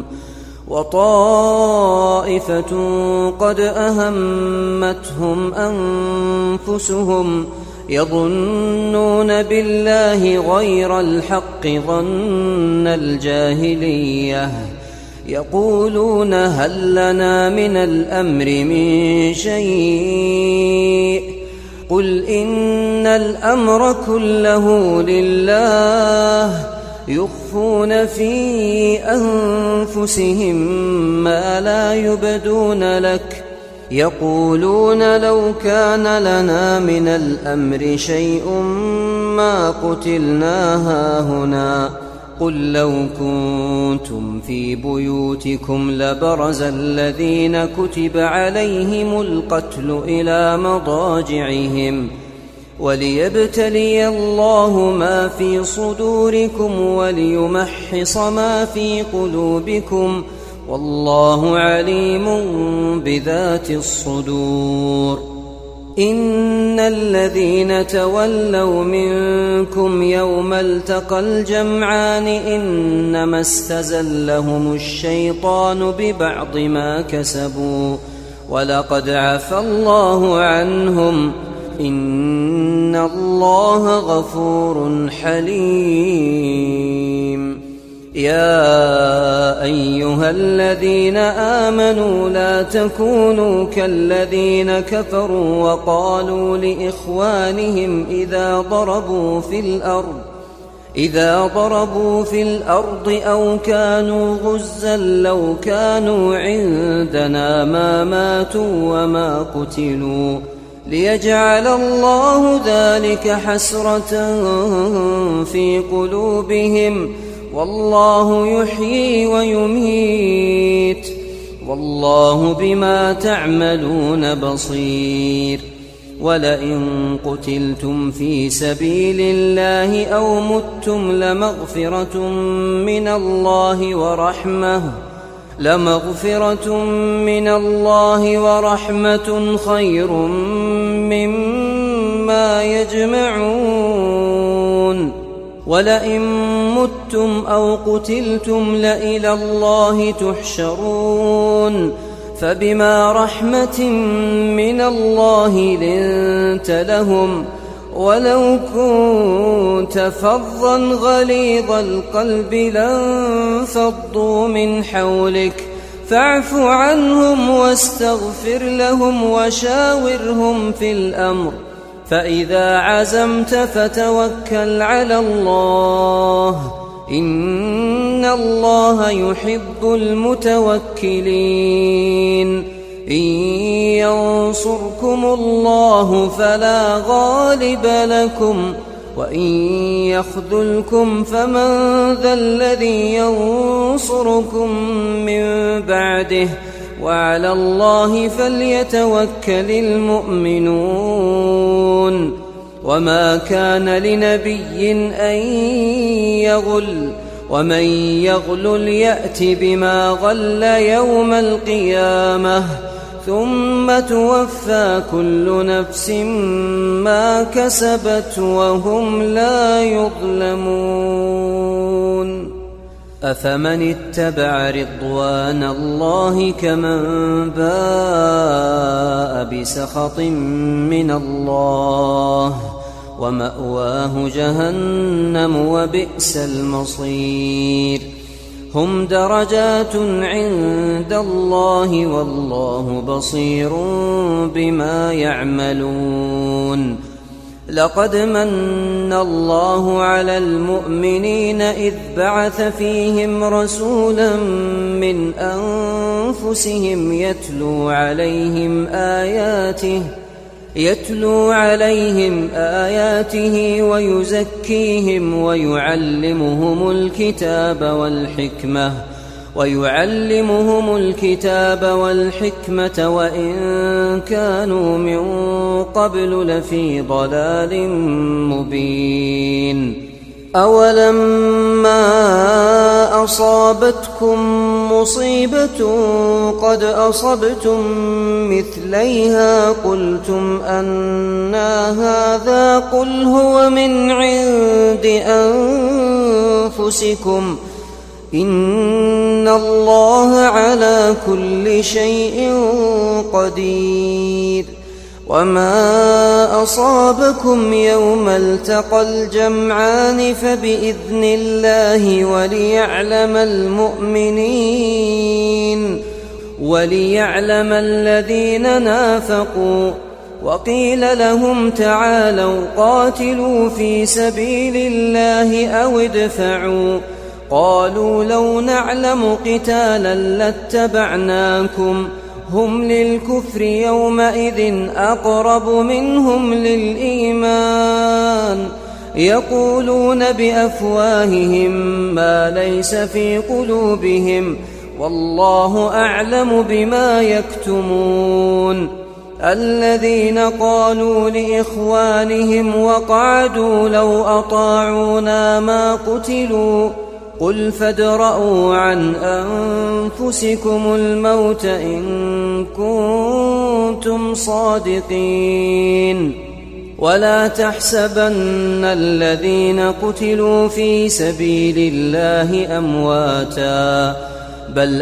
وطائفة قد أهمتهم أنفسهم يظنون بالله غير الحق ظن الجاهلية يقولون هل لنا من الأمر من شيء قل إن الأمر كله لله يخفون في أنفسهم ما لا يبدون لك يقولون لو كان لنا من الأمر شيء ما قتلنا هاهنا قل لو كنتم في بيوتكم لبرز الذين كتب عليهم القتل إلى مضاجعهم وليبتلي الله ما في صدوركم وليمحص ما في قلوبكم والله عليم بذات الصدور. إن الذين تولوا منكم يوم التقى الجمعان إنما استزلهم الشيطان ببعض ما كسبوا ولقد عفى الله عنهم إن الله غفور حليم. يا أيها الذين آمنوا لا تكونوا كالذين كفروا وقالوا لإخوانهم إذا ضربوا في الأرض إذا ضربوا في الأرض أو كانوا غزا لو كانوا عندنا ما ماتوا وما قتلوا ليجعل الله ذلك حسرة في قلوبهم والله يحيي ويميت والله بما تعملون بصير. ولئن قتلتم في سبيل الله أو متم لمغفرة من الله ورحمة لمغفرة من الله ورحمة خير مما يجمعون. ولئن متم أو قتلتم لإلى الله تحشرون فبما رحمة من الله لنت لهم ولو كنت فظا غليظ القلب لانفضوا من حولك فاعف عنهم واستغفر لهم وشاورهم في الأمر فإذا عزمت فتوكل على الله إن الله يحب المتوكلين. إن ينصركم الله فلا غالب لكم وإن يخذلكم فمن ذا الذي ينصركم من بعده وعلى الله فليتوكل المؤمنون. وما كان لنبي أن يغل ومن يغلل يأت بما غل يوم القيامة ثم توفى كل نفس ما كسبت وهم لا يظلمون. أفمن اتبع رضوان الله كمن باء بسخط من الله ومأواه جهنم وبئس المصير. هم درجات عند الله والله بصير بما يعملون. لقد من الله على المؤمنين إذ بعث فيهم رسولا من أنفسهم يتلو عليهم آياته يتلو عليهم آياته ويزكيهم ويعلمهم الكتاب والحكمة ويعلمهم الكتاب والحكمة وإن كانوا من قبل لفي ضلال مبين. أولما أصابتكم مصيبة قد أصبتم مثليها قلتم أنى هذا قل هو من عند أنفسكم إن الله على كل شيء قدير. وما أصابكم يوم التقى الجمعان فبإذن الله وليعلم المؤمنين وليعلم الذين نافقوا. وقيل لهم تعالوا قاتلوا في سبيل الله أو ادفعوا قالوا لو نعلم قتالا لاتبعناكم هم للكفر يومئذ أقرب منهم للإيمان يقولون بأفواههم ما ليس في قلوبهم والله أعلم بما يكتمون. الذين قالوا لإخوانهم وقعدوا لو أطاعونا ما قتلوا قل فادرءوا عن أنفسكم الموت إن كنتم صادقين. ولا تحسبن الذين قتلوا في سبيل الله أمواتا بل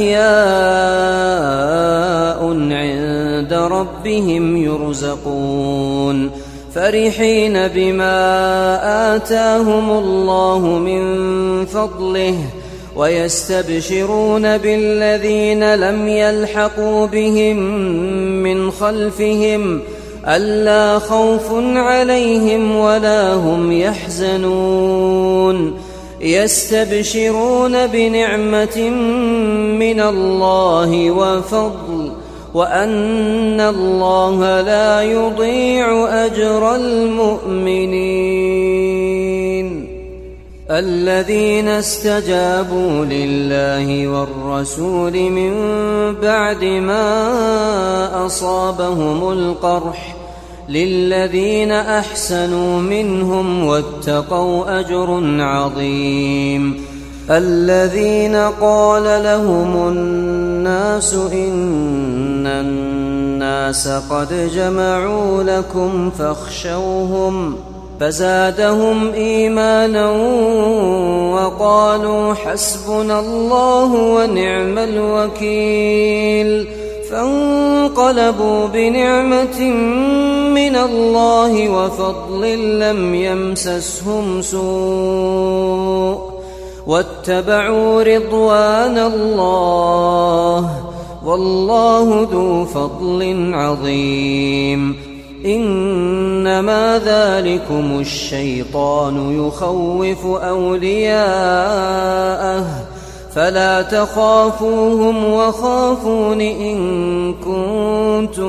أحياء عند ربهم يرزقون فرحين بما آتاهم الله من فضله ويستبشرون بالذين لم يلحقوا بهم من خلفهم ألا خوف عليهم ولا هم يحزنون يستبشرون بنعمة من الله وفضل وأن الله لا يضيع أجر المؤمنين. الذين استجابوا لله والرسول من بعد ما أصابهم القرح للذين أحسنوا منهم واتقوا أجر عظيم. الذين قال لهم الناس إن الناس قد جمعوا لكم فاخشوهم فزادهم إيمانا وقالوا حسبنا الله ونعم الوكيل فانقلبوا بنعمة من الله وفضل لم يمسسهم سوء واتبعوا رضوان الله والله ذو فضل عظيم. إنما ذلكم الشيطان يخوف أولياءه فلا تخافوهم وخافون إن كنتم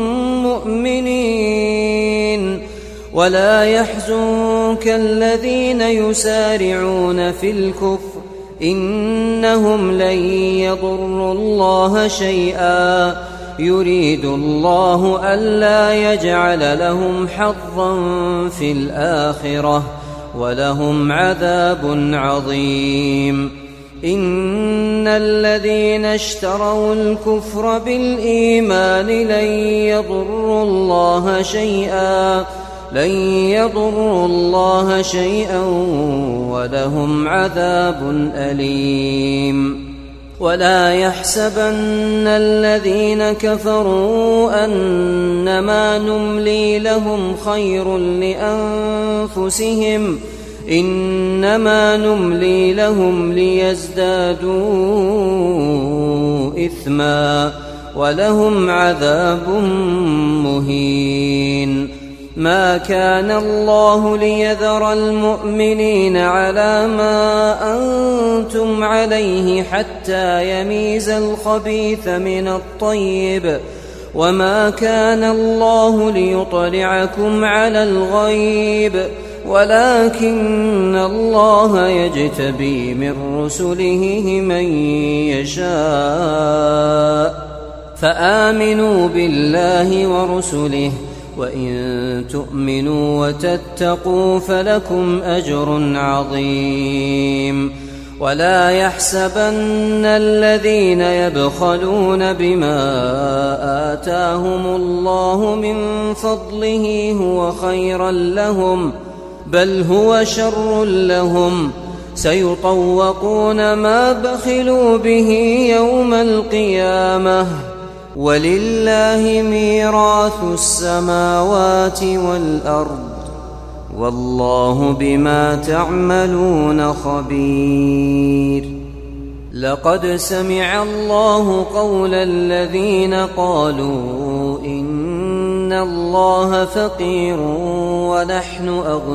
مؤمنين. ولا يحزنك الذين يسارعون في الكفر إنهم لن يضروا الله شيئا يريد الله ألا يجعل لهم حظا في الآخرة ولهم عذاب عظيم. إن الذين اشتروا الكفر بالإيمان لن يضروا الله شيئا لن يضروا الله شيئا ولهم عذاب أليم. ولا يحسبن الذين كفروا أنما نملي لهم خير لأنفسهم إنما نملي لهم ليزدادوا إثما ولهم عذاب مهين. ما كان الله ليذر المؤمنين على ما أنتم عليه حتى يميز الخبيث من الطيب وما كان الله ليطلعكم على الغيب ولكن الله يجتبي من رسله من يشاء فآمنوا بالله ورسله وإن تؤمنوا وتتقوا فلكم أجر عظيم. ولا يحسبن الذين يبخلون بما آتاهم الله من فضله هو خيرا لهم بل هو شر لهم سيطوقون ما بخلوا به يوم القيامة ولله ميراث السماوات والأرض والله بما تعملون خبير. لقد سمع الله قول الذين قالوا إن الله فقير ونحن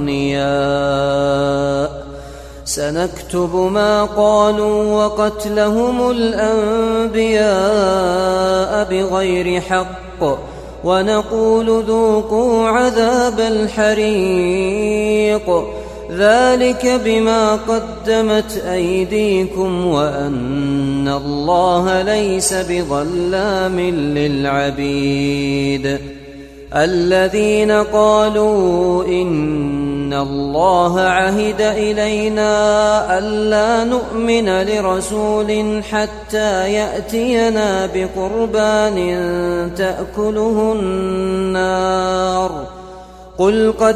أغنياء سنكتب ما قالوا وقتلهم الأنبياء بغير حق ونقول ذوقوا عذاب الحريق ذلك بما قدمت أيديكم وأن الله ليس بظلام للعبيد. الذين قالوا إن الله عهد إلينا ألا نؤمن لرسول حتى يأتينا بقربان تأكله النار قل قد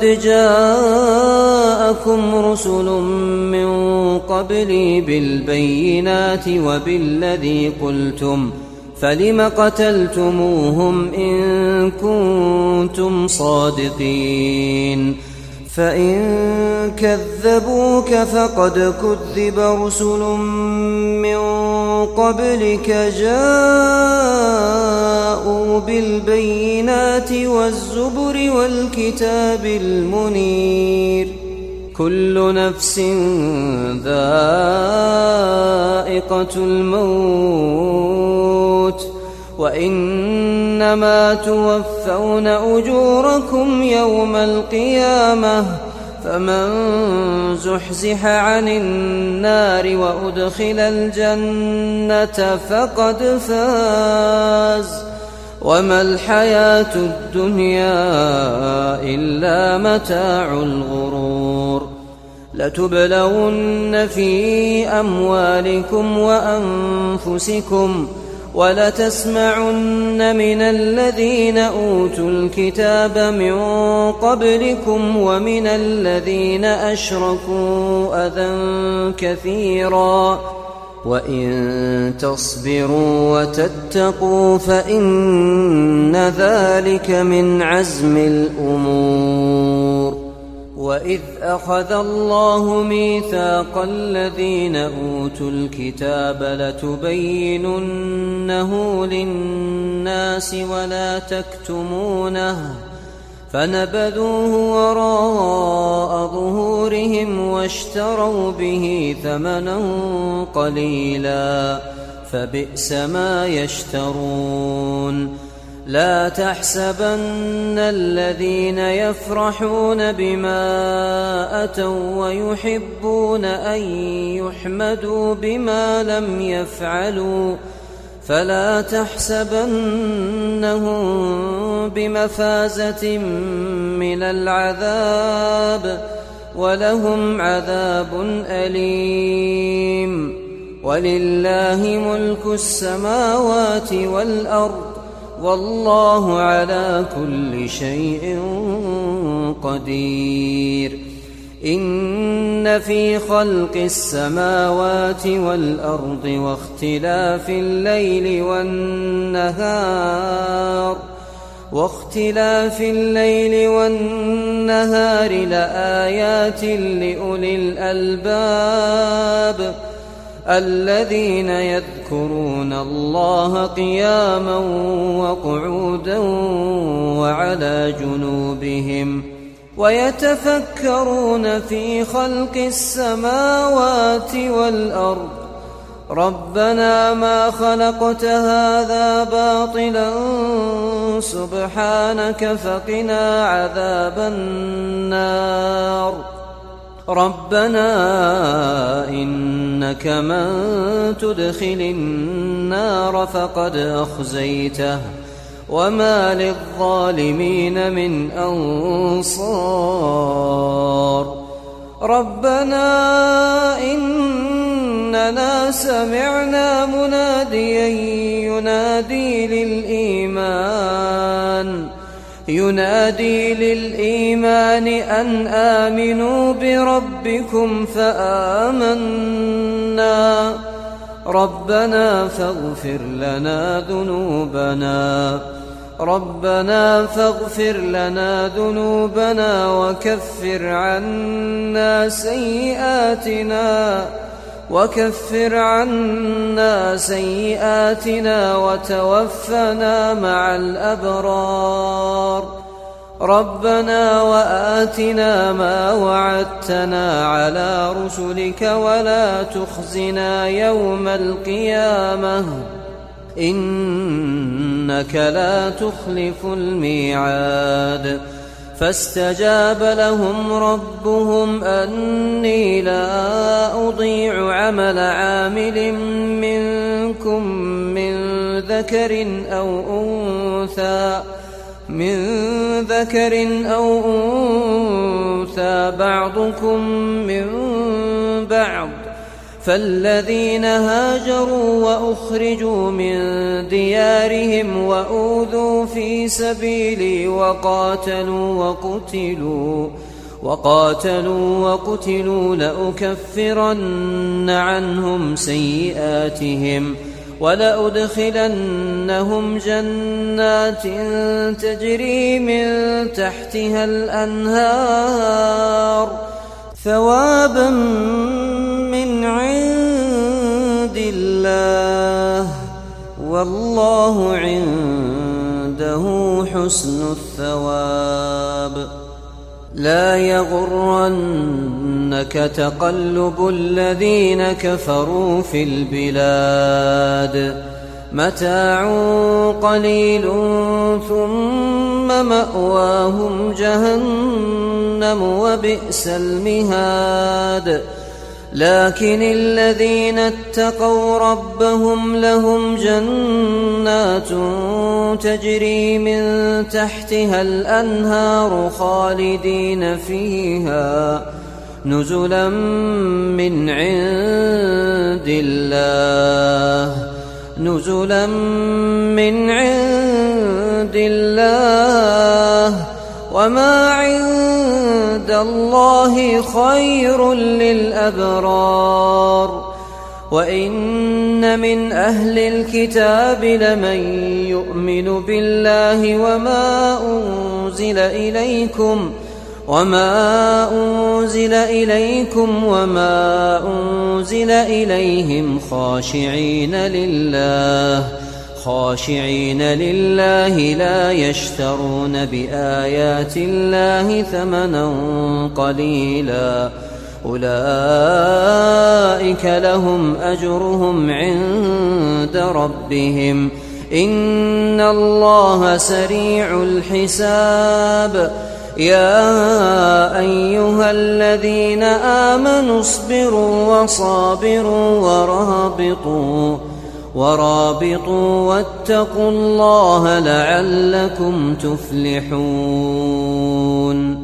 جاءكم رسل من قبلي بالبينات وبالذي قلتم فلم قتلتموهم إن كنتم صادقين فإن كذبوك فقد كذب رسل من قبلك جاءوا بالبينات والزبر والكتاب المنير كل نفس ذائقة الموت وإنما توفون أجوركم يوم القيامة فمن زحزح عن النار وأدخل الجنة فقد فاز وما الحياة الدنيا إلا متاع الغرور. لتبلون في أموالكم وأنفسكم ولتسمعن من الذين أوتوا الكتاب من قبلكم ومن الذين أشركوا أذى كثيرا وإن تصبروا وتتقوا فإن ذلك من عزم الأمور. وإذ أخذ الله ميثاق الذين أوتوا الكتاب لتبيننه للناس ولا تكتمونه فنبذوه وراء ظهورهم واشتروا به ثمنا قليلا فبئس ما يشترون. لا تحسبن الذين يفرحون بما أتوا ويحبون أن يحمدوا بما لم يفعلوا فلا تحسبنهم بمفازة من العذاب ولهم عذاب أليم. ولله ملك السماوات والأرض والله على كل شيء قدير. إن في خلق السماوات والأرض واختلاف الليل والنهار واختلاف الليل والنهار لآيات لأولي الألباب الذين يذكرون الله قياما وقعودا وعلى جنوبهم ويتفكرون في خلق السماوات والأرض ربنا ما خلقت هذا باطلا سبحانك فقنا عذاب النار. ربنا إنك من تدخل النار فقد أخزيته وما للظالمين من أنصار. ربنا إننا سمعنا مناديا ينادي للإيمان ينادي للإيمان أن آمنوا بربكم فآمنا ربنا فاغفر لنا ذنوبنا ربنا فاغفر لنا ذنوبنا وكفر عنا سيئاتنا وكفر عنا سيئاتنا وتوفنا مع الأبرار. ربنا وآتنا ما وعدتنا على رسلك ولا تخزنا يوم القيامة إنك لا تخلف الميعاد فاستجاب لهم ربهم أني لا أضيع عمل عامل منكم من ذكر أو أنثى من ذكر أو أنثى بعضكم من بعض فالذين هاجروا وأخرجوا من ديارهم وأوذوا في سبيلي وقاتلوا وقتلوا وقاتلوا وقتلوا لأكفرن عنهم سيئاتهم ولأدخلنهم جنات تجري من تحتها الأنهار ثوابا من عند الله والله عنده حسن الثواب لا يغرنك تقلب الذين كفروا في البلاد متاع قليل ثم مأواهم جهنم وبئس المهاد لكن الذين اتقوا ربهم لهم جنات تجري من تحتها الأنهار خالدين فيها نزلا من عند الله نزلا من عند الله وما عند الله خير للأبرار وإن من أهل الكتاب لمن يؤمن بالله وما أنزل إليكم وما أنزل إليكم وما أنزل إليهم خاشعين لله خاشعين لله لا يشترون بآيات الله ثمنا قليلا أولئك لهم أجرهم عند ربهم إن الله سريع الحساب يا أيها الذين آمنوا اصبروا وصابروا ورابطوا ورابطوا واتقوا الله لعلكم تفلحون